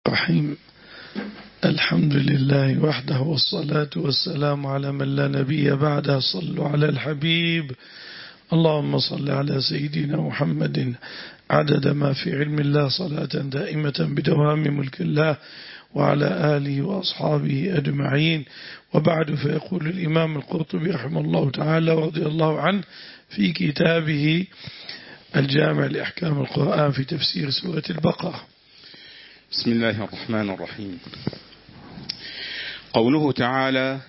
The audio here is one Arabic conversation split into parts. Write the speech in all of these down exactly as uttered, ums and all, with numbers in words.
الرحيم. الحمد لله وحده والصلاة والسلام على من لا نبي بعده. صلوا على الحبيب. اللهم صل على سيدنا محمد عدد ما في علم الله صلاة دائمة بدوام ملك الله وعلى آله وأصحابه أجمعين. وبعد، فيقول الإمام القرطبي رحمه الله تعالى ورضي الله عنه في كتابه الجامع لأحكام القرآن في تفسير سورة البقرة: بسم الله الرحمن الرحيم. قوله تعالى: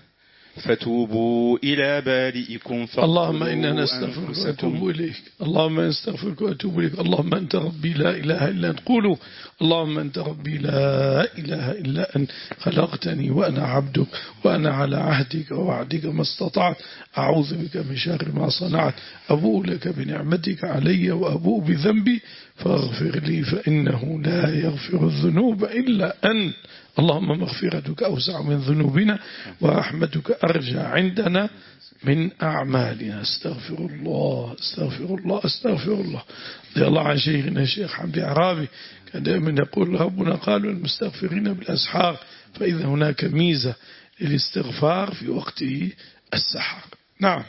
فتوبوا إلى بارئكم اللهم إنا نستغفرك وأتوب إليك. اللهم نستغفرك وأتوب إليك. اللهم أنت ربي لا إله إلا أنت. قولوا: اللهم أنت ربي لا إله إلا أنت، خلقتني وأنا عبدك وأنا على عهدك ووعدك ما استطعت، أعوذ بك من شر ما صنعت، أبوء لك بنعمتك علي وأبوء بذنبي فاغفر لي فإنه لا يغفر الذنوب إلا أنت. اللهم مغفرتك أوسع من ذنوبنا ورحمتك أرجى عندنا من أعمالنا. استغفر الله استغفر الله استغفر الله. رضي الله عن شيخنا الشيخ حمدي عرابي كان دائما يقول: ربنا قال المستغفرين بالأسحار، فإذا هناك ميزة للاستغفار في وقت السحر. نعم.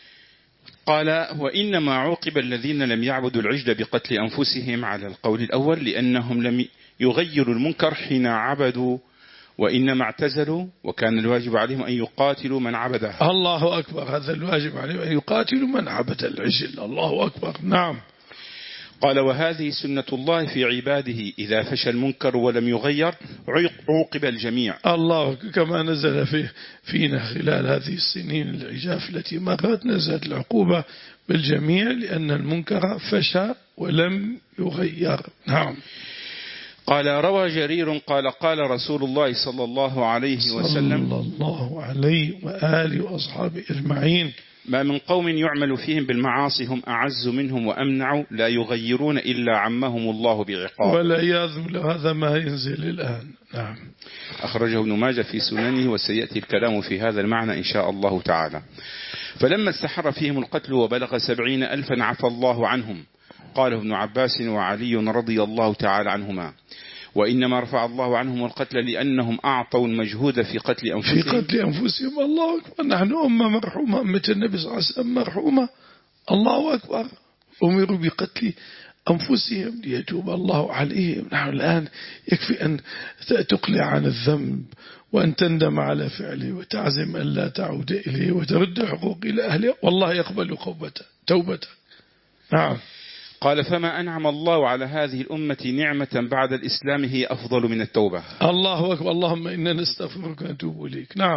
قال: وإنما عوقب الذين لم يعبدوا العجل بقتل أنفسهم على القول الأول، لأنهم لم يغيروا المنكر حين عبدوا، وإنما اعتزلوا، وكان الواجب عليهم أن يقاتلوا من عبده. الله أكبر. هذا الواجب عليهم أن يقاتلوا من عبد العجل. الله أكبر. نعم. قال: وهذه سنة الله في عباده، إذا فشى المنكر ولم يغير عوقب الجميع. الله، كما نزل فيه فينا خلال هذه السنين العجاف التي مرت، نزلت العقوبة بالجميع لأن المنكر فشى ولم يغير. نعم. قال: روى جرير قال: قال رسول الله صلى الله عليه وسلم صلى الله عليه وآله وأصحابه أجمعين: ما من قوم يعمل فيهم بالمعاصي هم أعز منهم وأمنع، لا يغيرون إلا عمهم الله بعقاب. والعياذ بالله، هذا ما ينزل الآن. نعم. أخرجه ابن ماجه في سننه، وسيأتي الكلام في هذا المعنى إن شاء الله تعالى. فلما استحر فيهم القتل وبلغ سبعين ألفا عفى الله عنهم. قاله ابن عباس وعلي رضي الله تعالى عنهما: وإنما رفع الله عنهم القتل لأنهم أعطوا المجهود في قتل أنفسهم في قتل أنفسهم. الله أكبر. نحن أمة مرحومة، أمة النبي صلى الله عليه وسلم مرحومة. الله أكبر. أمروا بقتل أنفسهم ليتوب الله عليهم. نحن الآن يكفي أن تقلع عن الذنب وأن تندم على فعله وتعزم أن لا تعود إليه وترد حقوق إلى أهله، والله يقبل توبته. نعم. قال: فما أنعم الله على هذه الأمة نعمة بعد الإسلام هي أفضل من التوبة. الله أكبر. اللهم إنا نستغفرك ونتوب إليك. نعم.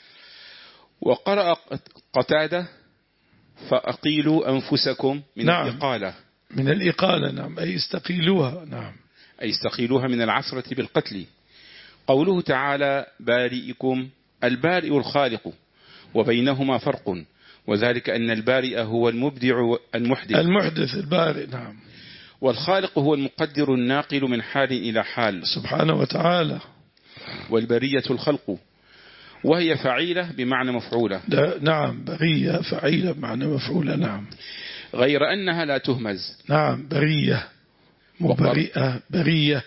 وقرأ قتادة: فأقيلوا أنفسكم من نعم. الإقالة. من الإقالة. نعم. أي استقيلوها. نعم. أي استقيلوها من العثرة بالقتل. قوله تعالى: بارئكم، البارئ الخالق، وبينهما فرق، وذلك أن البارئ هو المبدع المحدث المحدث البارئ. نعم. والخالق هو المقدر الناقل من حال إلى حال سبحانه وتعالى. والبرية الخلق، وهي فعيلة بمعنى مفعولة. نعم. برية فعيلة بمعنى مفعولة. نعم. غير أنها لا تهمز. نعم. برية مبرئة برية.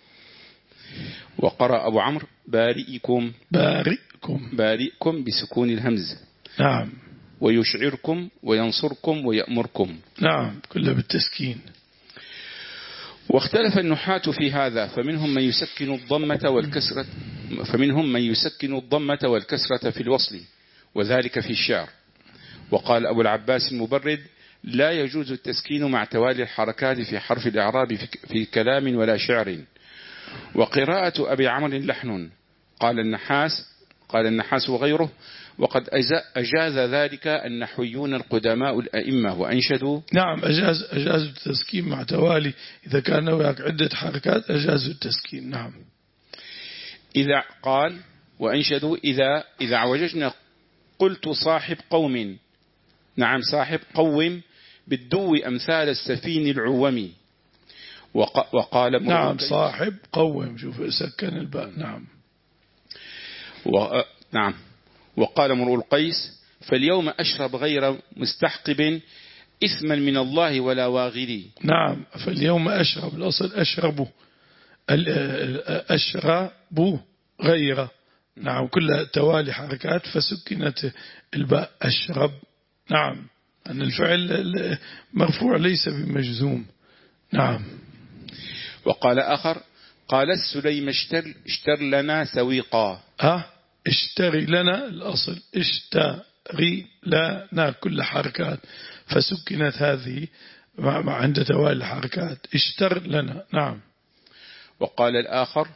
وقرأ أبو عمرو: بارئكم بارئكم بارئكم بسكون الهمز. نعم. ويشعركم وينصركم ويأمركم. نعم. كله بالتسكين. واختلف النحاة في هذا، فمنهم من يسكن الضمة والكسرة فمنهم من يسكن الضمة والكسرة في الوصل، وذلك في الشعر. وقال أبو العباس المبرد: لا يجوز التسكين مع توالي الحركات في حرف الإعراب في كلام ولا شعر. وقراءة أبي عمرو لحن. قال النحاس قال النحاس وغيره: وقد أجاز ذلك النحويون القدماء الأئمة وأنشدوا. نعم. أجاز أجازوا التسكين مع توالي، إذا كان هناك عدة حركات أجازوا التسكين. نعم. إذا قال وأنشدوا: إذا إذا عوججنا قلت صاحب قوم. نعم، صاحب قوم بالدو أمثال السفين العومي. وق وقال نعم. صاحب قوم. شوف سكن الباء. نعم. و... نعم. وقال امرؤ القيس: فاليوم أشرب غير مستحقب إثما من الله ولا واغري. نعم. فاليوم أشرب، الأصل أشربه أشرب غير، نعم كلها توالي حركات فسكنت الباء أشرب. نعم أن الفعل مرفوع ليس بمجزوم. نعم. وقال آخر قال السليم اشتر, اشتر لنا سويقا. ها اشتري لنا الأصل اشتري لنا كل حركات فسكنت هذه عند توالي الحركات اشتر لنا. نعم. وقال الآخر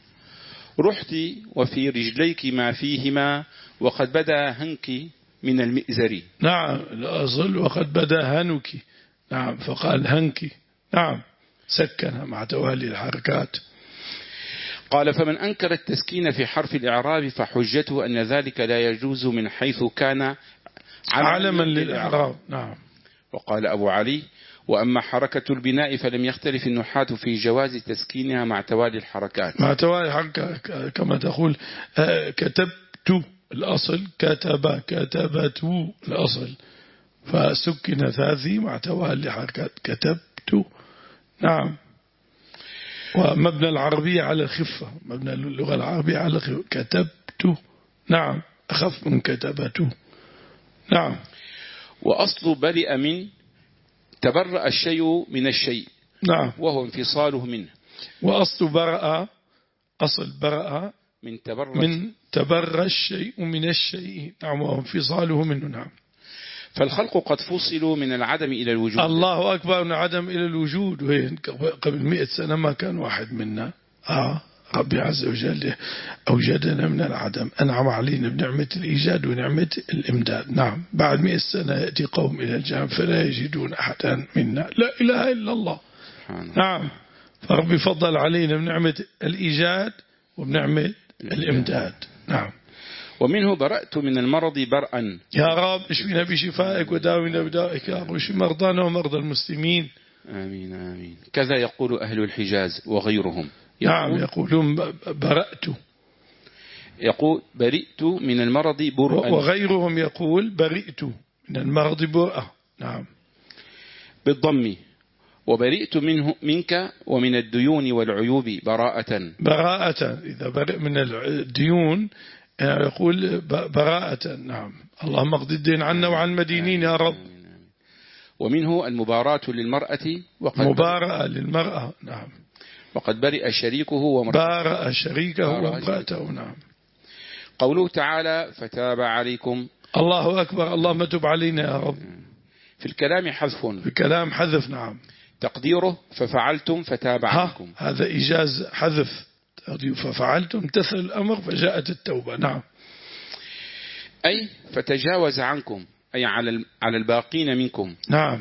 رحت وفي رجليك ما فيهما وقد بدا هنك من المئزر. نعم الأصل وقد بدا هنك. نعم فقال هنك. نعم سكنها مع توالي الحركات. قال فمن أنكر التسكين في حرف الإعراب فحجته أن ذلك لا يجوز من حيث كان علما للإعراب. نعم. وقال أبو علي وأما حركة البناء فلم يختلف النحاة في جواز تسكينها مع توالي الحركات. مع توالي الحركات كما تقول كتبت الأصل كتب كتبت الأصل فسكنت هذه مع توالي الحركات كتبت. نعم. ومبنى العربية على الخفة، مبنى اللغة العربية على الخفة كتبت. نعم أخف من كتبت. نعم. وأصل برئ من تبرأ الشيء من الشيء. نعم. وهو انفصاله منه. وأصل برأ أصل برأ من تبرأ من تبرأ الشيء من الشيء. نعم وهو انفصاله منه. نعم. فالخلق قد فصلوا من العدم إلى الوجود. الله أكبر من العدم إلى الوجود. وين قبل مئة سنة ما كان واحد منا. آه ربي عز وجل أوجدنا من العدم، أنعم علينا بنعمة الإيجاد ونعمة الإمداد. نعم بعد مئة سنة يأتي قوم إلى الجنة فلا يجدون أحدا منا لا إله إلا الله. نعم فربي فضل علينا بنعمة الإيجاد وبنعمة الإمداد. نعم. ومنه برأت من المرض برأا. يا رب اشفينا بشفائك وداونا بدائك يا رب واشف مرضانا ومرضى المسلمين. آمين آمين. كذا يقول أهل الحجاز وغيرهم. نعم يقولون برأت. يقول برئت من المرض برأا. وغيرهم يقول برئت من المرض برأة. نعم بالضم. وبرئت منه منك ومن الديون والعيوب براءة. براءة إذا برئ من الديون يقول براءة. نعم اللهم اقض الدين عنا وعن المدينين يا رب. ومنه المباراة للمرأة وقد مباراة للمرأة. نعم. وقد برئ شريكه ومرأته. بارأ شريكه وامرأته. نعم. قوله تعالى فتاب عليكم. الله أكبر اللهم تب علينا يا رب. في الكلام حذف. في الكلام حذف. نعم. تقديره ففعلتم فتاب عليكم. هذا إيجاز حذف. ففعلتم امتثل الأمر فجاءت التوبة. نعم. أي فتجاوز عنكم أي على على الباقين منكم. نعم.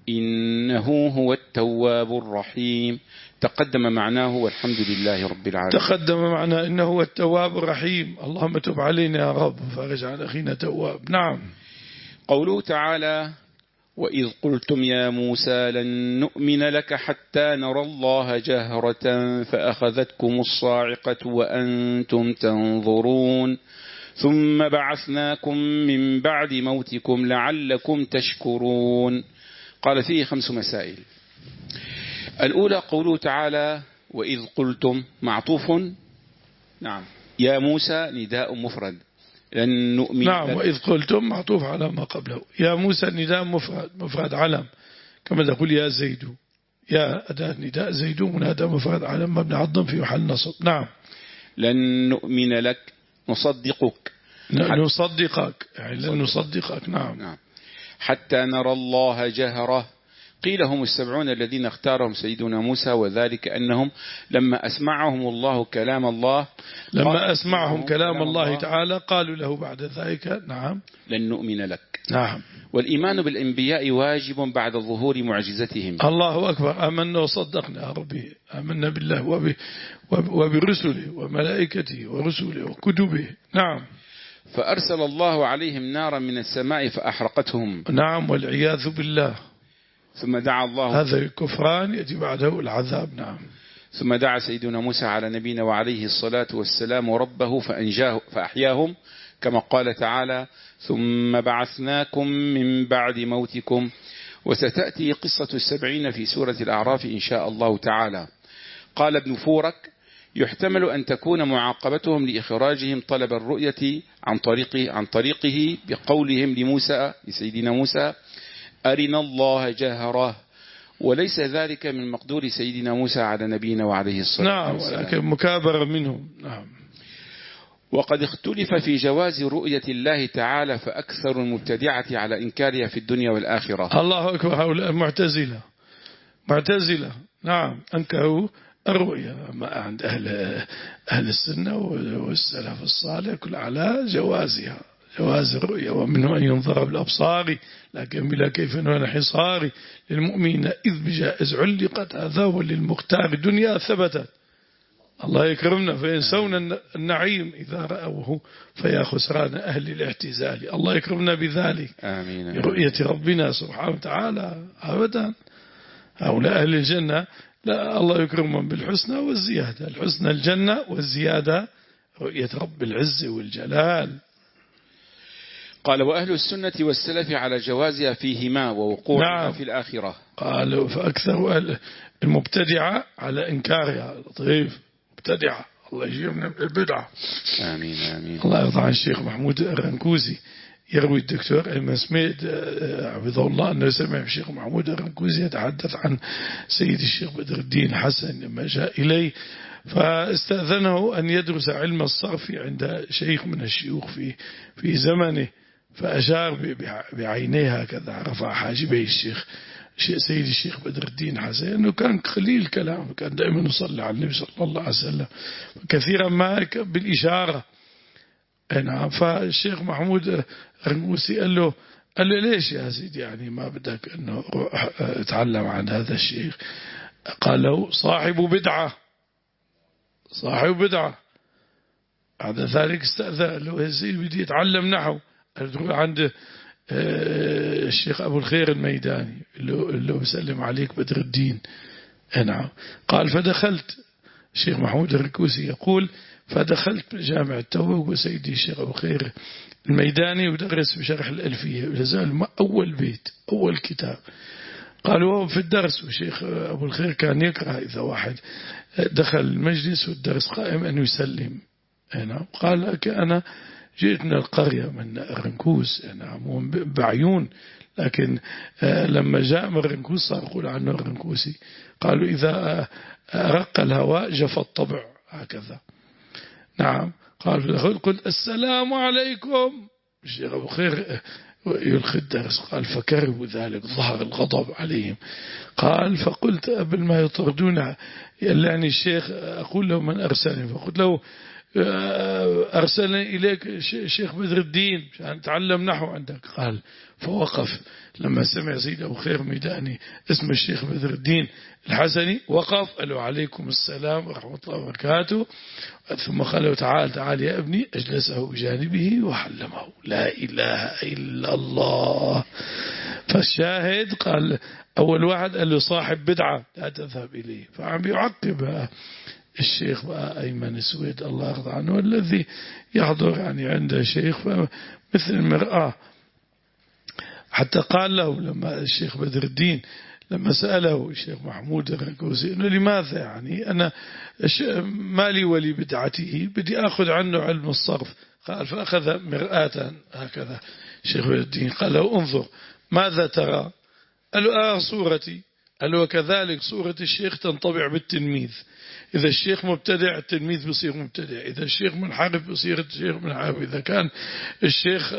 إنه هو التواب الرحيم. تقدم معناه والحمد لله رب العالمين. تقدم معناه إنه هو التواب الرحيم. اللهم تب علينا يا رب فارج عن أخينا تواب. نعم. قوله تعالى وإذ قلتم يا موسى لن نؤمن لك حتى نرى الله جهرة فأخذتكم الصاعقة وأنتم تنظرون ثم بعثناكم من بعد موتكم لعلكم تشكرون. قال فيه خمس مسائل. الأولى قوله تعالى وإذ قلتم معطوف. نعم. يا موسى نداء مفرد لن نؤمن. نعم. وإذ قلتم معطوف على ما قبله. يا موسى نداء مفرد مفرد علم كما تقول يا زيد. يا أداة نداء زيد منادى مفرد علم مبني على الضم في محل نصب. نعم. لن نؤمن لك نصدقك. نصدقك يعني لن نصدقك. نعم. نعم. حتى نرى الله جهرة. قيل هم السبعون الذين اختارهم سيدنا موسى وذلك أنهم لما أسمعهم الله كلام الله لما أسمعهم كلام الله تعالى قالوا له بعد ذلك نعم لن نؤمن لك. نعم. والإيمان بالأنبياء واجب بعد ظهور معجزتهم. الله أكبر. آمنا وصدقنا يا ربي. آمنا بالله وب... وب... وبرسله وملائكته ورسله وكتبه. نعم. فأرسل الله عليهم نارا من السماء فأحرقتهم. نعم والعياذ بالله. ثم دعا الله. هذا الكفران يأتي بعده العذاب. نعم. ثم دعا سيدنا موسى على نبينا وعليه الصلاة والسلام ربه فأنجاه فأحياهم كما قال تعالى ثم بعثناكم من بعد موتكم. وستأتي قصة السبعين في سورة الأعراف إن شاء الله تعالى. قال ابن فورك: يحتمل أن تكون معاقبتهم لإخراجهم طلب الرؤية عن طريقه, عن طريقه بقولهم لموسى لسيدنا موسى: أرنا الله جهرة، وليس ذلك من مقدور سيدنا موسى على نبينا وعليه الصلاة والسلام. نعم، ولكن مكابرة منهم. نعم. وقد اختلف في جواز رؤية الله تعالى، فأكثر المبتدعة على إنكارها في الدنيا والآخرة. الله أكبر. هؤلاء معتزلة معتزلة نعم، أنكروا الرؤية. ما عند أهل أهل السنة والسلف الصالح كل على جوازها، جواز الرؤية، ومنه أن ينظر بالأبصار لكن بلا كيف ولا حصار، للمؤمن إذ بجائز علقت هذا، وللمختار دنيا ثبتت. الله يكرمنا. فينسون النعيم إذا رأوه فيا خسران أهل الاعتزال. الله يكرمنا بذلك. آمين. برؤية ربنا سبحانه وتعالى أبدا. هؤلاء أهل الجنة لا، الله يكرمهم بالحسنى والزيادة. الحسنى الجنة، والزيادة رؤية رب العز والجلال. قال: وأهل السنة والسلف على جوازها فيهما ووقوعها نعم. في الآخرة. قالوا فأكثر أهل المبتدعة على إنكارها. لطيف، مبتدعة، الله يجيبنا البدعة. آمين آمين. الله يرضى عن الشيخ محمود الرنكوزي. يروي الدكتور أيمن سميد حفظه الله أنه سمع الشيخ محمود الرنكوزي يتحدث عن سيد الشيخ بدر الدين حسن لما جاء إليه، فاستأذنه أن يدرس علم الصرف عند شيخ من الشيوخ في في زمنه، فأشار بعينيه هكذا، رفع حاجبيه الشيخ سيد الشيخ بدر الدين حسن، أنه كان قليل كلام، كان دائما يصلي على النبي صلى الله عليه وسلم، كثيرا ما بالإشارة. نعم. فالشيخ محمود الرنكوزي قال له قال له ليش يا سيدي يعني ما بدك أنه اتعلم عن هذا الشيخ؟ قال له: صاحب بدعة، صاحب بدعة. بعد ذلك استأذن له: يا سيدي بدي أتعلم نحو. أدخل عند الشيخ أبو الخير الميداني اللي هو بسلم عليك بدر الدين. نعم. قال: فدخلت. الشيخ محمود الرنكوزي يقول: فدخلت جامع التوبة وسيدي الشيخ أبو الخير الميداني ودرس بشرح الألفية، لازال أول بيت أول كتاب. قالوا وهو في الدرس، والشيخ أبو الخير كان يكره إذا واحد دخل المجلس والدرس قائم أن يسلم. نعم. قال: أنا جئت من القرية من الرنكوز، نعم، بعيون، لكن لما جاء من الرنكوز صار يقول عنه الرنكوزي. قالوا: إذا رق الهواء جف الطبع، هكذا. نعم. قال: فدخل قلت: السلام عليكم. الشيخ أبو خير يلقي الدرس. قال: فكرهوا ذلك، ظهر الغضب عليهم. قال: فقلت قبل ما يطردون يعني الشيخ أقول له: من أرسلني؟ فقلت له: أرسلني إليك الشيخ بدر الدين عشان تعلم نحو عندك. قال: فوقف لما سمع سيد أبو خير ميداني اسم الشيخ بدر الدين الحسني، وقف قال له: عليكم السلام ورحمة الله وبركاته. ثم قال له: تعال تعال يا ابني. أجلسه بجانبه وحلمه. لا إله إلا الله. فالشاهد قال أول واحد قال له: صاحب بدعة لا تذهب إليه. فعم يعقب الشيخ بقى أيمن سويد الله يرضى عنه، الذي يحضر يعني عنده شيخ مثل المرآة. حتى قال له لما الشيخ بدر الدين لما سأله الشيخ محمود الرنكوزي إنه لماذا يعني أنا مالي ولي بدعته، بدي أخذ عنه علم الصرف. قال: فأخذ مرآة هكذا الشيخ بدر الدين، قال له: انظر ماذا ترى؟ قال له: آه صورتي. قال له: وكذلك صورة الشيخ تنطبع بالتلميذ. إذا الشيخ مبتدع التلميذ بيصير مبتدع، إذا الشيخ منحرف بيصير الشيخ منحرف، إذا كان الشيخ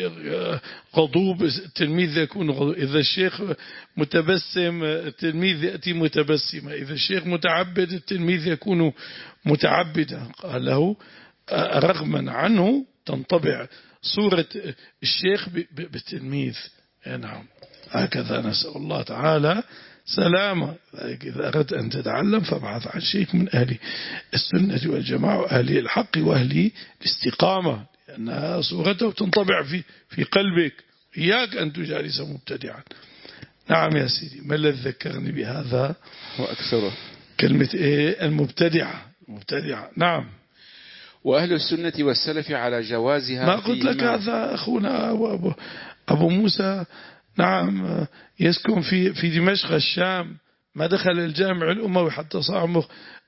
غضوب التلميذ يكون غضوب، إذا الشيخ متبسم التلميذ يأتي متبسما، إذا الشيخ متعبد التلميذ يكون متعبدا. قال له: رغما عنه تنطبع صورة الشيخ بالتلميذ. نعم. هكذا نسأل الله تعالى سلامة. إذا أردت أن تتعلم فابحث عن شيخ من أهل السنة والجماعة وأهل الحق وأهل الاستقامة، لأنها صورته تنطبع في في قلبك. إياك أن تجالس مبتدعا. نعم يا سيدي. ما الذي ذكرني بهذا وأكثره كلمة إيه؟ المبتدعة. المبتدعة. نعم. وأهل السنة والسلف على جوازها. ما قلت لك هذا أخونا أبو, أبو موسى. نعم. يسكن في في دمشق الشام، ما دخل الجامع الأموي حتى صار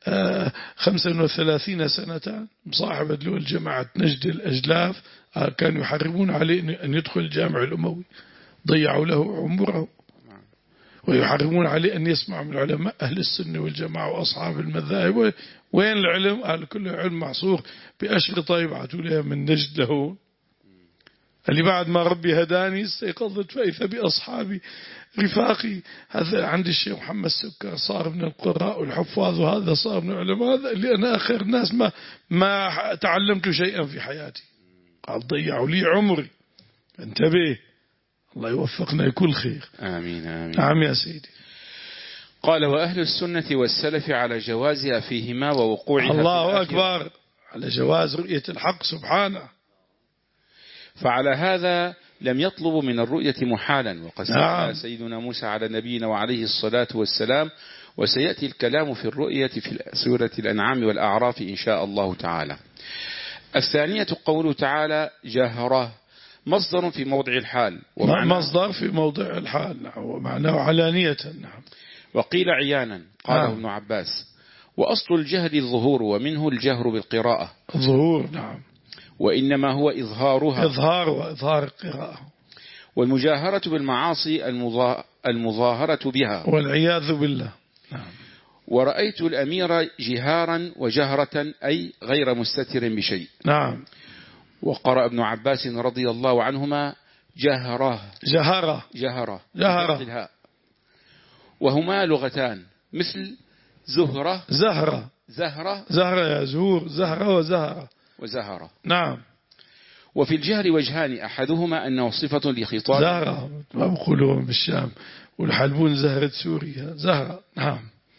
خمسة وثلاثين سنة مصاحبة له الجماعة نجد الأجلاف، كانوا يحرمون عليه أن يدخل الجامع الأموي، ضيعوا له عمره، ويحرمون عليه أن يسمع من علماء أهل السنة والجماعة وأصحاب المذاهب. وين العلم؟ قال كله علم معصور بأشرطة يبعثوا لها من نجد له، اللي بعد ما ربي هداني استيقظت فإذا بأصحابي رفاقي. هذا عند الشيخ محمد سكر صار من القراء والحفاظ، وهذا صار من العلماء، هذا اللي أنا آخر الناس ما ما تعلمت شيئا في حياتي. قال ضيعوا لي عمري. انتبه، الله يوفقنا لكل خير. آمين آمين. نعم يا سيدي. قال وأهل السنة والسلف على جوازها فيهما ووقوعها. الله أكبر، على جواز رؤية الحق سبحانه. فعلى هذا لم يطلب من الرؤية محالا، وقد نعم. سأل سيدنا موسى على نبينا وعليه الصلاة والسلام، وسيأتي الكلام في الرؤية في سورة الأنعام والأعراف إن شاء الله تعالى. الثانية قوله تعالى جهره، مصدر في موضع الحال، مصدر في موضع الحال، نعم، ومعناه علانية. نعم. وقيل عيانا، قاله نعم. ابن عباس. وأصل الجهل الظهور، ومنه الجهر بالقراءة. الظهور، نعم. وإنما هو إظهارها، إظهار وإظهار القراءة. والمجاهرة بالمعاصي المظا... المظاهرة بها، والعياذ بالله. نعم. ورأيت الأمير جهارا وجهرة، أي غير مستتر بشيء. نعم. وقرأ ابن عباس رضي الله عنهما جهره جهره جهره جهره، وهما لغتان مثل زهرة زهرة زهرة زهرة يا زهور، زهرة وزهرة وزهرة. نعم. وفي الجهر وجهان، أحدهما أنه صفة لخطاب زهرة، ما بقولون بالشام والحلبون زهرة سوريا زهرة. نعم.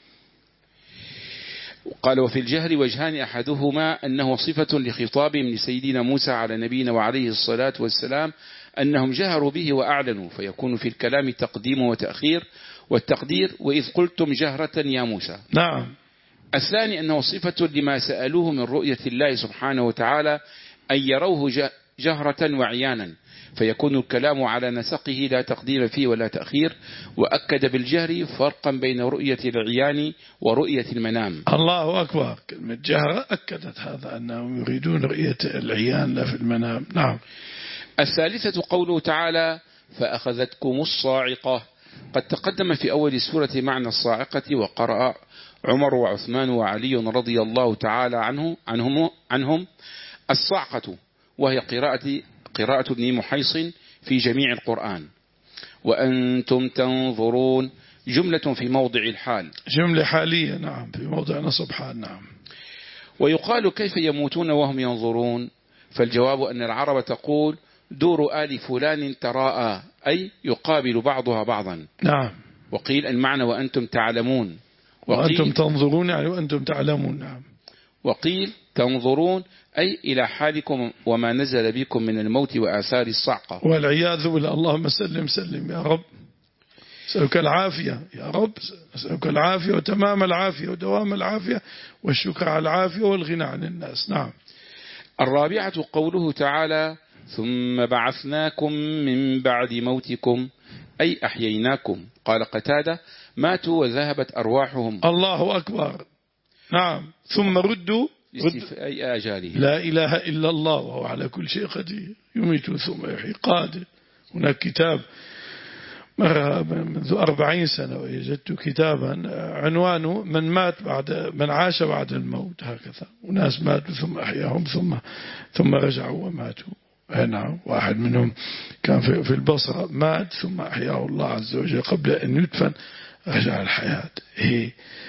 قال وفي الجهر وجهان، أحدهما أنه صفة لخطاب من سيدنا موسى على نبينا وعليه الصلاة والسلام، أنهم جهروا به وأعلنوا، فيكون في الكلام تقديم وتأخير، والتقدير وإذ قلتم جهرة يا موسى. نعم. الثاني أنه صفة لما سألوه من رؤية الله سبحانه وتعالى، أن يروه جهرة وعيانا، فيكون الكلام على نسقه لا تقدير فيه ولا تأخير. وأكد بالجهر فرقا بين رؤية العيان ورؤية المنام. الله أكبر، كلمة جهر أكدت هذا، أنهم يريدون رؤية العيان لا في المنام. نعم. الثالثة قوله تعالى فأخذتكم الصاعقة، قد تقدم في أول السورة معنى الصاعقة، وقرأ عمر وعثمان وعلي رضي الله تعالى عنه عنهم, عنهم الصاعقة، وهي قراءة قراءة ابن محيص في جميع القرآن. وأنتم تنظرون جملة في موضع الحال، جملة حالية. نعم، في موضع نصب حال. نعم. ويقال كيف يموتون وهم ينظرون؟ فالجواب أن العرب تقول دور آل فلان تراءى، أي يقابل بعضها بعضا. نعم. وقيل المعنى وأنتم تعلمون، وأنتم تنظرون يعني وأنتم تعلمون. نعم. وقيل تنظرون أي إلى حالكم وما نزل بكم من الموت وآثار الصعقة. والعياذ بالله. اللهم سلم سلم يا رب، أسألك العافية يا رب، أسألك العافية وتمام العافية ودوام العافية والشكر على العافية والغنى عن الناس. نعم. الرابعة قوله تعالى ثم بعثناكم من بعد موتكم، أي أحييناكم. قال قتادة ماتوا وذهبت أرواحهم. الله أكبر. نعم. ثم ردوا أي آجاله. لا إله إلا الله وهو على كل شيء قدير، يميت ثم يحيي قادر. هناك كتاب مرة منذ أربعين سنة وجدت كتابا عنوانه من مات بعد من عاش بعد الموت، هكذا. وناس ماتوا ثم أحياهم ثم ثم رجعوا وماتوا. نعم. واحد منهم كان في البصرة مات ثم أحياه الله عز وجل قبل أن يدفن، رجع الحياة. هي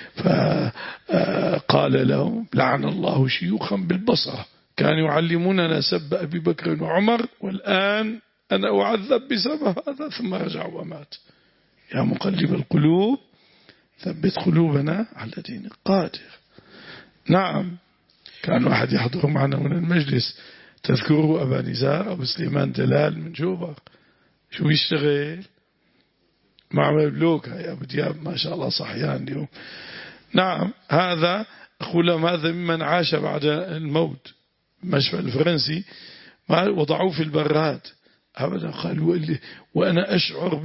فقال لهم لعن الله شيوخا بالبصرة كانوا يعلموننا سب أبي بكر وعمر، والآن أنا أعذب بسبب هذا. ثم رجع ومات. يا مقلب القلوب ثبت قلوبنا على دينك قادر. نعم. كان واحد يحضر معنا من المجلس، تذكروا أبا نزار أبو سليمان دلال من جوبر، شو بيشتغل؟ معمل بلوك. يا أبو دياب ما شاء الله صحيان اليوم. نعم. هذا أقول لهم هذا ممن عاش بعد الموت. المشفى الفرنسي وضعوه في البراد، أبدا. قال وأنا أشعر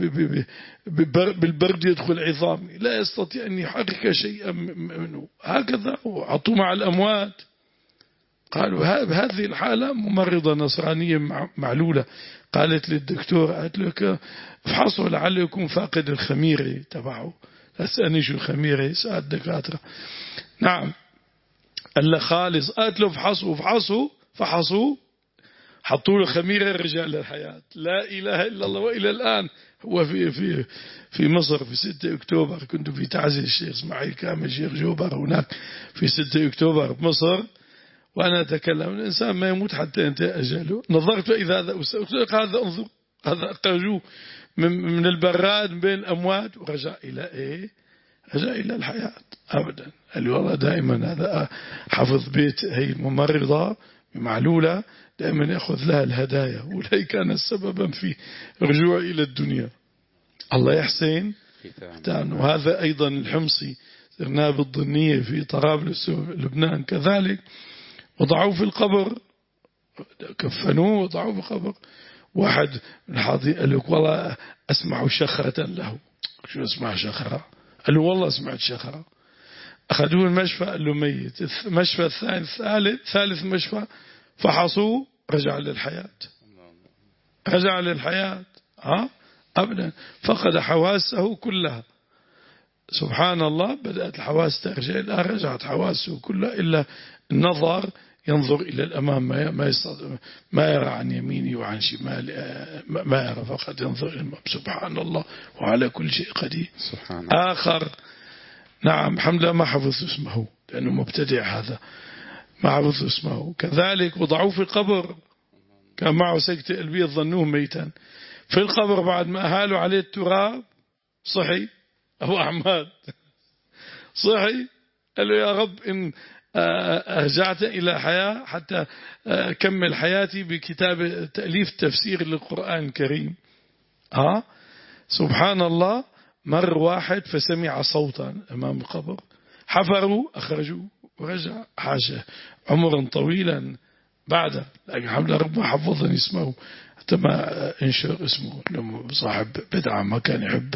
بالبرد يدخل عظامي، لا يستطيع أن يحرك شيئا منه، هكذا وعطوا مع الأموات. قالوا هذه الحالة ممرضة نصرانية معلولة قالت للدكتور، قالت له افحصوا لعل يكون فاقد الخميرة تبعه. أسألني شو الخميرة؟ سأل الدكاترة. نعم. قال له خالص. قالت له افحصوا افحصوا فحصوا، حطوا له خميرة رجع للحياة. لا إله إلا الله. وإلى الآن هو في في في مصر في ستة أكتوبر، كنت في تعزية الشيخ إسماعيل كامل شيخ جوبر هناك في ستة أكتوبر بمصر، وأنا أتكلم الإنسان ما يموت حتى ينتهي أجله. نظرت فإذا هذا هذا انظر هذا أخرجوه من من البراد بين الأموات ورجع إلى إيه؟ رجع إلى الحياة أبدا. قال لي والله دائما هذا حفظ بيت هي الممرضة معلولة دائما يأخذ لها الهدايا، ولا كان سببا في رجوع إلى الدنيا. الله يحسن. وهذا أيضا الحمصي سرناه بالضنية في طرابلس لبنان كذلك، وضعوه في القبر، كفنوه وضعوه في القبر. واحد من الحاضرين قال لك والله أسمع شخرة له. شو أسمع شخرة؟ قال له والله سمعت شخرة. أخذوه المشفى قال له ميت. المشفى الثاني الثالث ثالث مشفى فحصوه رجع للحياة، رجع للحياة. ها أبدا. فقد حواسه كلها. سبحان الله. بدأت الحواس ترجع، لا رجعت حواسه كلها إلا النظر، ينظر إلى الأمام ما ما ما يرى عن يمينه وعن شماله، ما يرى فقط ينظر إلى الأمام. سبحان الله وعلى كل شيء قدير. سبحان الله. آخر نعم حمد ما حفظ اسمه لأنه مبتدع، هذا ما حفظ اسمه كذلك. وضعوه في القبر كان معه سكتة قلبية ظنوه ميتا في القبر، بعد ما أهالوا عليه التراب صحي أبو أحمد صحي. قال له يا رب إن أرجعت إلى حياة حتى أكمل حياتي بكتاب تأليف تفسير للقرآن الكريم. ها سبحان الله. مر واحد فسمع صوتا أمام القبر، حفروا أخرجوا ورجع. حاشا عمرا طويلا بعد، لكن الحمد لله ربنا حفظني اسمه حتى ما انشر اسمه، صاحب بدعة ما كان يحب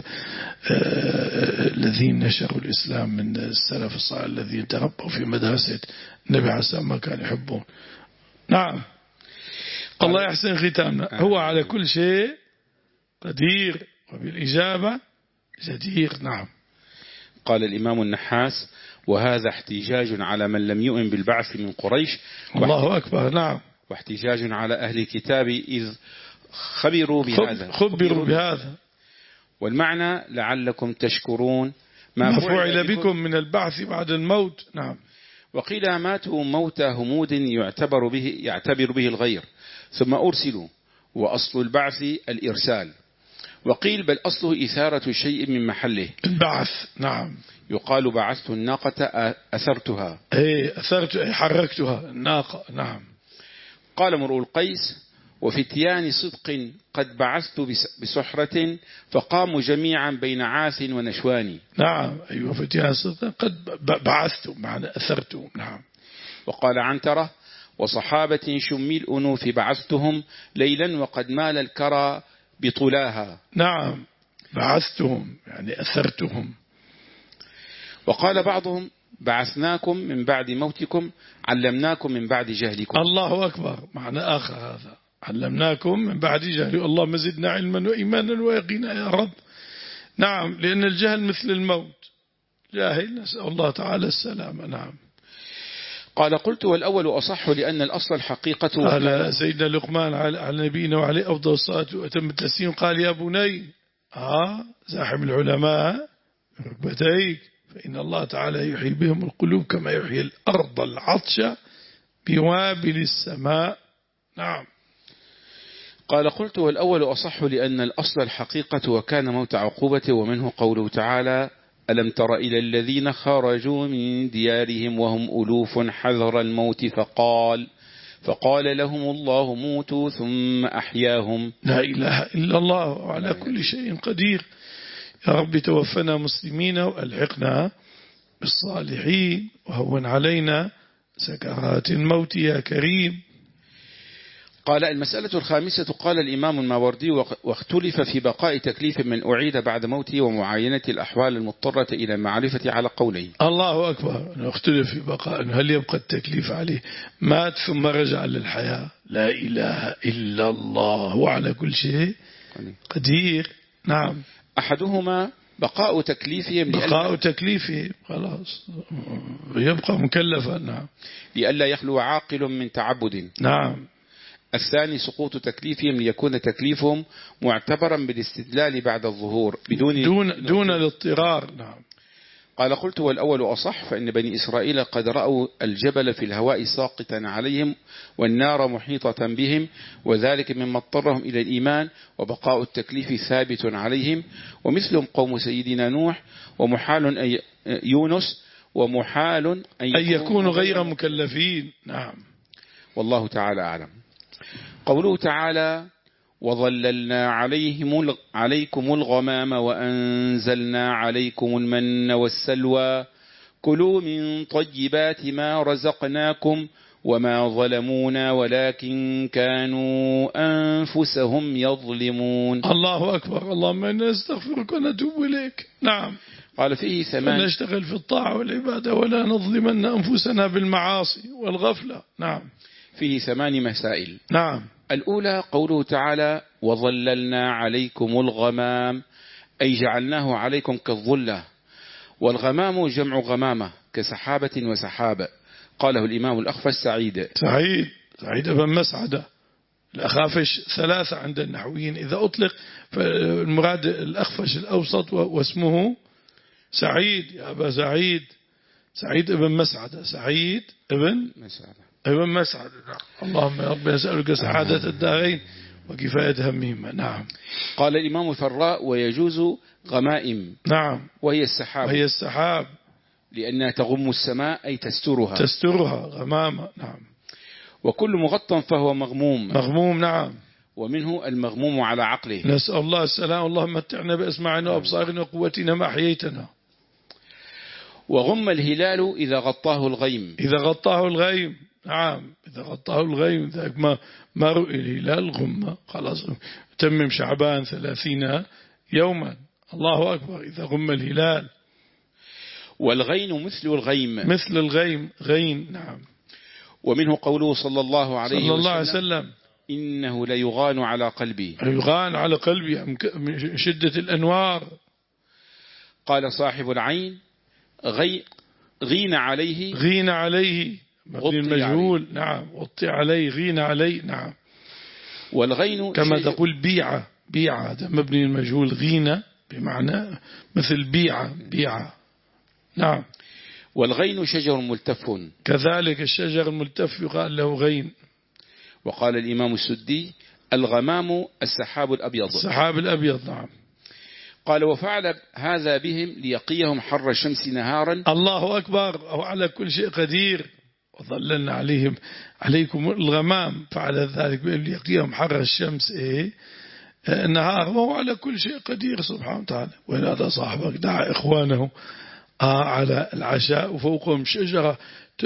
الذين نشروا الإسلام من السلف الصالح الذين تربوا في مدرسة النبي عليه السلام ما كان يحبون. نعم. الله يحسن ختامنا. هو على كل شيء قدير وبالإجابة جدير. نعم. قال الإمام النحاس: وهذا احتجاج على من لم يؤمن بالبعث من قريش. الله أكبر. نعم. واحتجاج على أهل الكتاب إذ خبروا بهذا خبروا بهذا. والمعنى لعلكم تشكرون ما فعل بكم من البعث بعد الموت. نعم. وقيل ماتوا موت همود يعتبر به يعتبر به الغير ثم أرسلوا، وأصل البعث الإرسال. وقيل بل أصله إثارة شيء من محله البعث. نعم. يقال بعثت الناقة أثرتها، ايه أثرت حركتها الناقة. نعم. قال امرؤ القيس: وفتيان صدق قد بعثت بسحرة فقاموا جميعا بين عاث ونشوان. نعم. أيوة فتيان صدق قد بعثت معنى أثرتهم. نعم. وقال عنترة: وصحابة شمي الأنوث بعثتهم ليلا وقد مال الكرى بطلاها. نعم. بعثتهم يعني أثرتهم. وقال بعضهم: بعثناكم من بعد موتكم علمناكم من بعد جهلكم. الله أكبر. معنى آخر هذا، علمناكم من بعد جهل. اللهم زدنا علما وإيمانا ويقينا يا رب. نعم. لأن الجهل مثل الموت، جاهل، نسأل الله تعالى السلامة. نعم. قال: قلت والأول أصح لأن الأصل الحقيقة. على سيدنا لقمان على نبينا وعليه أفضل الصلاة وأتم التسليم قال: يا بني آه زاحم العلماء ركبتيك، فإن الله تعالى يحيي بهم القلوب كما يحيي الأرض العطشة بوابل السماء. نعم. قال: قلت والأول أصح لأن الأصل الحقيقة وكان موت عقوبته، ومنه قوله تعالى: ألم تر إلى الذين خرجوا من ديارهم وهم ألوف حذر الموت فقال فقال لهم الله موتوا ثم أحياهم. لا إله إلا الله وعلى كل شيء قدير. يا رب توفنا مسلمين وألحقنا بالصالحين وهون علينا سكرات الموت يا كريم. قال المسألة الخامسة. قال الإمام الماوردي واختلف في بقاء تكليف من أعيد بعد موته ومعاينة الأحوال المضطرة إلى المعرفة على قولين. الله أكبر. اختلف في بقاء، هل يبقى التكليف عليه مات ثم رجع للحياة؟ لا إله إلا الله هو على كل شيء قدير. نعم. أحدهما بقاء تكليفهم بقاء تكليفهم خلاص يبقى مكلفا. نعم. لئلا يخلو عاقل من تعبد. نعم. الثاني سقوط تكليفهم ليكون تكليفهم معتبرا بالاستدلال بعد الظهور بدون دون, دون الاضطرار. نعم. قال قلت والأول أصح، فإن بني إسرائيل قد رأوا الجبل في الهواء ساقطا عليهم والنار محيطة بهم، وذلك مما اضطرهم إلى الإيمان، وبقاء التكليف ثابت عليهم. ومثلهم قوم سيدنا نوح، ومحال أن يونس، ومحال أن أن يكونوا غير مكلفين. نعم. والله تعالى أعلم. قوله تعالى وظللنا عليهم عليكم الغمام وأنزلنا عليكم المن والسلوى كلوا من طيبات ما رزقناكم وما ظلمونا ولكن كانوا أنفسهم يظلمون. الله أكبر. اللهم إنا نستغفرك ونتوب إليك. نعم. قال فيه ثمان. نشتغل في الطاعة والعبادة ولا نظلمن أنفسنا بالمعاصي والغفلة. نعم. فيه ثمان مسائل. نعم. الأولى قوله تعالى وظللنا عليكم الغمام، أي جعلناه عليكم كالظلة. والغمام جمع غمامة كسحابة وسحابة. قاله الإمام الأخفش سعيد سعيد سعيد بن مسعدة. الأخافش ثلاثة عند النحويين، إذا أطلق فالمراد الأخفش الأوسط واسمه سعيد. يا أبا سعيد، سعيد ابن مسعدة، سعيد ابن مسعدة ابن مسعدة. اللهم يا رب نسألك سعادة الدارين وكفاية همهما. نعم. قال الإمام الفراء ويجوز غمائم. نعم. وهي السحاب. وهي السحاب لأنها تغم السماء أي تسترها. تسترها غمامة. نعم. وكل مغطى فهو مغموم. مغموم. نعم. ومنه المغموم على عقله. نسأل الله السلام. اللهم متعنا بأسماعنا وأبصارنا وقوتنا ما أحييتنا. وغم الهلال إذا غطاه الغيم. إذا غطاه الغيم. نعم. إذا غطاه الغيم ذاك ما ما رؤي الهلال غمة خلاص تمم شعبان ثلاثين يوما. الله أكبر. إذا غم الهلال. والغين مثل الغيم. مثل الغيم غين. نعم. ومنه قوله صلى الله عليه صلى الله عليه وسلم وسلم إنه ليغان على قلبي. يغان على قلبي من شدة الأنوار. قال صاحب العين غي غين عليه. غين عليه مبني المجهول. نعم. وطي عليه غين عليه. نعم. والغين كما تقول بيعة. بيعة هذا مبني المجهول. غين بمعنى مثل بيعة. بيعة. نعم. والغين شجر ملتف. كذلك الشجر الملتف يقال له غين. وقال الإمام السدي الغمام السحاب الأبيض. السحاب الأبيض. نعم. قال وفعل هذا بهم ليقيهم حر الشمس نهارا. الله أكبر. أو على كل شيء قدير. وظللنا عليهم عليكم الغمام، فعل ذلك بأن ليقيهم حر الشمس إيه النهار، وهو على كل شيء قدير سبحانه وتعالى. وإن هذا صاحبك دعا إخوانه آه على العشاء وفوقهم شجرة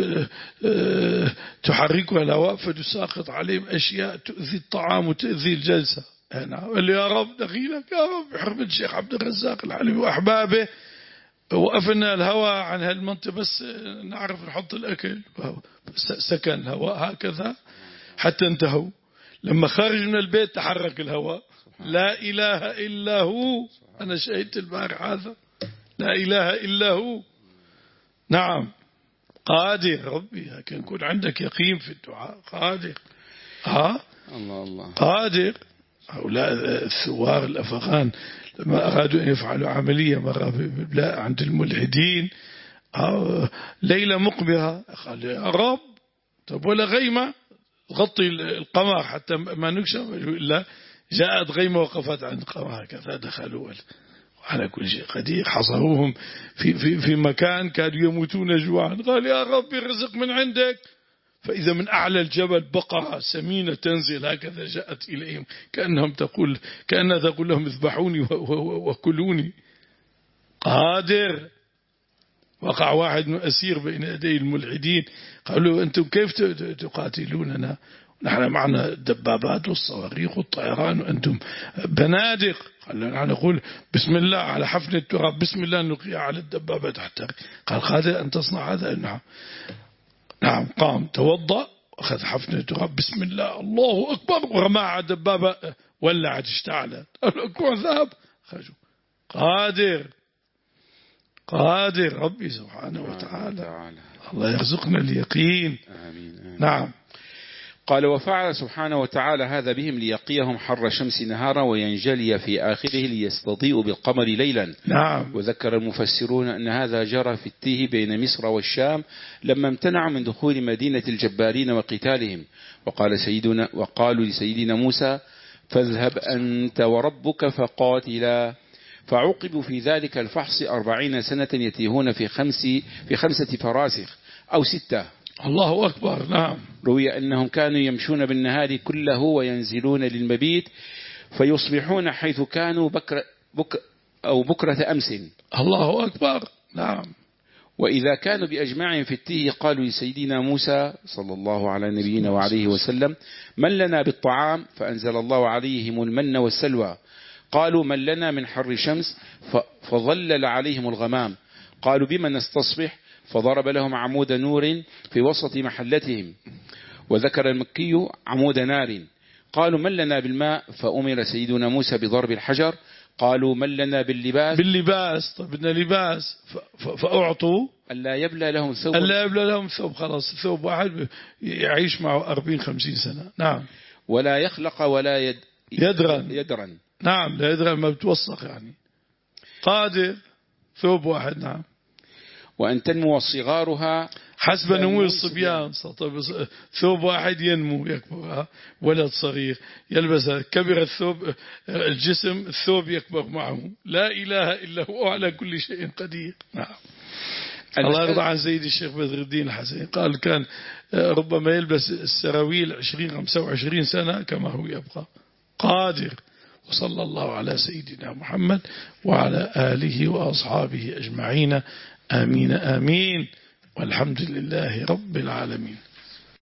تحركها الهواء فتساقط عليهم أشياء تؤذي الطعام وتؤذي الجلسة. اللي يا رب دخيلك يا رب بحرمة الشيخ عبد الرزاق الحلبي وأحبابه وقفنا الهواء عن هالمنطقة بس نعرف نحط الأكل. سكن الهواء هكذا حتى انتهوا. لما خرج من البيت تحرك الهواء. لا إله إلا هو. أنا شهدت البارح هذا. لا إله إلا هو. نعم. قادر ربي. كان يكون عندك يقين في الدعاء. قادر. ها الله الله. قادر. هؤلاء الثوار الأفغان لما أرادوا أن يفعلوا عملية مرة عند الملحدين ليلة مقبرة قال يا رب طب ولا غيمة غطي القمر حتى ما نكشف إلا جاءت غيمة وقفت عند القمر هكذا دخلوا على كل شيء قدير. حصروهم في, في, في مكان كانوا يموتون جوعا. قال يا رب الرزق من عندك. فإذا من أعلى الجبل بقرة سمينة تنزل هكذا جاءت إليهم كأنهم تقول كأنها تقول لهم اذبحوني وكلوني. قادر. وقع واحد من أسير بين يدي الملحدين قالوا أنتم كيف تقاتلوننا نحن معنا الدبابات والصواريخ والطيران وأنتم بنادق. خلينا نقول بسم الله على حفنة التراب، بسم الله نلقيها على الدبابة تحترق. قال قادر أن تصنع هذا؟ نعم. نعم قام توضأ أخذ حفنة التراب بسم الله الله أكبر ورماها على الدبابة ولعت اشتعلت الكوع ذهب. خرجوا. قادر قادر ربي سبحانه وتعالى. الله يرزقنا اليقين. آمين آمين. نعم. قال وفعل سبحانه وتعالى هذا بهم ليقيهم حر الشمس نهارا وينجلي في آخره ليستضيء بالقمر ليلا. نعم. وذكر المفسرون أن هذا جرى في التيه بين مصر والشام لما امتنعوا من دخول مدينة الجبارين وقتالهم. وقال سيدنا وقالوا لسيدنا موسى فاذهب أنت وربك فقاتلا. فعوقبوا في ذلك الفحص أربعين سنة يتيهون في خمس في خمسة فراسخ أو ستة. الله أكبر. نعم. روي أنهم كانوا يمشون بالنهار كله وينزلون للمبيت فيصبحون حيث كانوا بكر بك أو بكرة أمس. الله أكبر. نعم. وإذا كانوا بأجمعهم في التيه قالوا لسيدنا موسى صلى الله على نبينا وعليه وسلم من لنا بالطعام؟ فأنزل الله عليهم المن والسلوى. قالوا من لنا من حر الشمس؟ فظلل عليهم الغمام. قالوا بما نستصبح؟ فضرب لهم عمود نور في وسط محلتهم. وذكر المكي عمود نار. قالوا من لنا بالماء؟ فأمر سيدنا موسى بضرب الحجر. قالوا من لنا باللباس؟ باللباس. طيب بدنا لباس فأعطوا ألا يبلى لهم ثوب. ألا يبلى لهم ثوب. خلاص ثوب واحد يعيش معه أربعين خمسين سنة. نعم. ولا يخلق ولا يد يدرن. يدرن. نعم لا يدرن ما بتوسخ يعني. قادر ثوب واحد. نعم. وأن تنمو صغارها حسب نمو الصبيان. ثوب واحد ينمو يكبر. ولد صغير يلبس كبر الثوب الجسم الثوب يكبر معه. لا إله إلا هو على كل شيء قدير. نعم. الله يرضى عن سيد الشيخ بدر الدين الحسين قال كان ربما يلبس السراويل عشرين خمسة وعشرين سنة كما هو يبقى. قادر. وصلى الله على سيدنا محمد وعلى آله وأصحابه أجمعين. آمين آمين والحمد لله رب العالمين.